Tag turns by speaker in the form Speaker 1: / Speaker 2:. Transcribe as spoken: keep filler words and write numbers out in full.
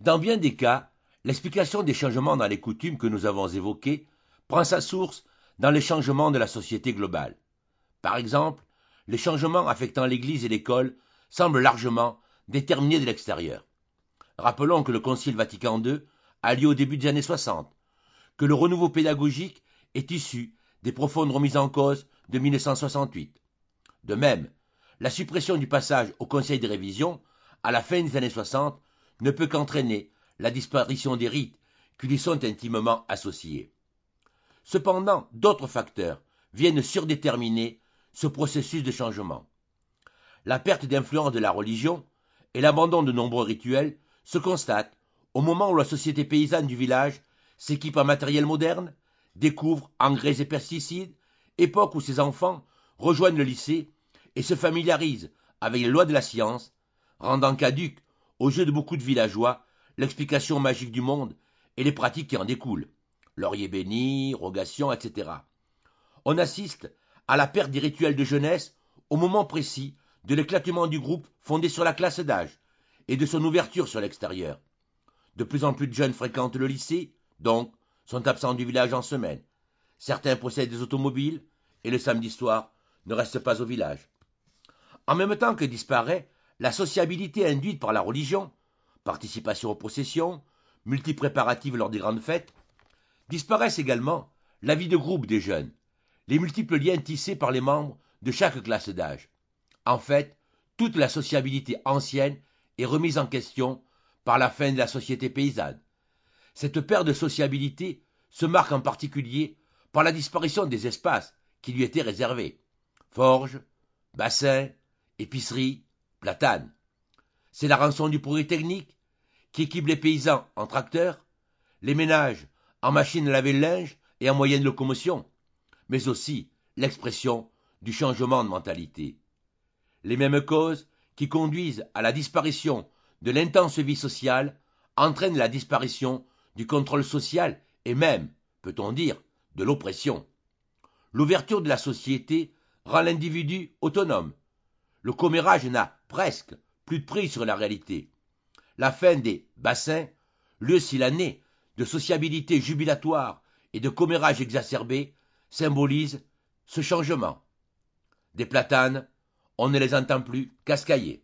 Speaker 1: Dans bien des cas, l'explication des changements dans les coutumes que nous avons évoqués prend sa source dans les changements de la société globale. Par exemple, les changements affectant l'Église et l'école semblent largement déterminés de l'extérieur. Rappelons que le Concile Vatican deux a lieu au début des années soixante, que le renouveau pédagogique est issu des profondes remises en cause de mille neuf cent soixante-huit. De même, la suppression du passage au Conseil de révision à la fin des années soixante ne peut qu'entraîner la disparition des rites qui lui sont intimement associés. Cependant, d'autres facteurs viennent surdéterminer ce processus de changement. La perte d'influence de la religion et l'abandon de nombreux rituels se constatent au moment où la société paysanne du village s'équipe en matériel moderne, découvre engrais et pesticides, époque où ses enfants rejoignent le lycée et se familiarisent avec les lois de la science, rendant caduque aux yeux de beaucoup de villageois l'explication magique du monde et les pratiques qui en découlent, laurier béni, rogation, et cetera. On assiste à la perte des rituels de jeunesse au moment précis de l'éclatement du groupe fondé sur la classe d'âge et de son ouverture sur l'extérieur. De plus en plus de jeunes fréquentent le lycée, donc sont absents du village en semaine. Certains possèdent des automobiles et le samedi soir ne restent pas au village. En même temps que disparaît la sociabilité induite par la religion, participation aux processions, multi-préparatifs lors des grandes fêtes, disparaissent également la vie de groupe des jeunes, les multiples liens tissés par les membres de chaque classe d'âge. En fait, toute la sociabilité ancienne est remise en question par la fin de la société paysanne. Cette perte de sociabilité se marque en particulier par la disparition des espaces qui lui étaient réservés. Forges, bassins, épiceries, platanes. C'est la rançon du progrès technique qui équipe les paysans en tracteurs, les ménages en machines à laver le linge et en moyens de locomotion, mais aussi l'expression du changement de mentalité. Les mêmes causes qui conduisent à la disparition de l'intense vie sociale entraînent la disparition du contrôle social et même, peut-on dire, de l'oppression. L'ouverture de la société rend l'individu autonome. Le commérage n'a presque plus de prise sur la réalité. La fin des bassins, lieu s'il en est de sociabilité jubilatoire et de commérage exacerbé, symbolise ce changement. Des platanes, on ne les entend plus cascailler.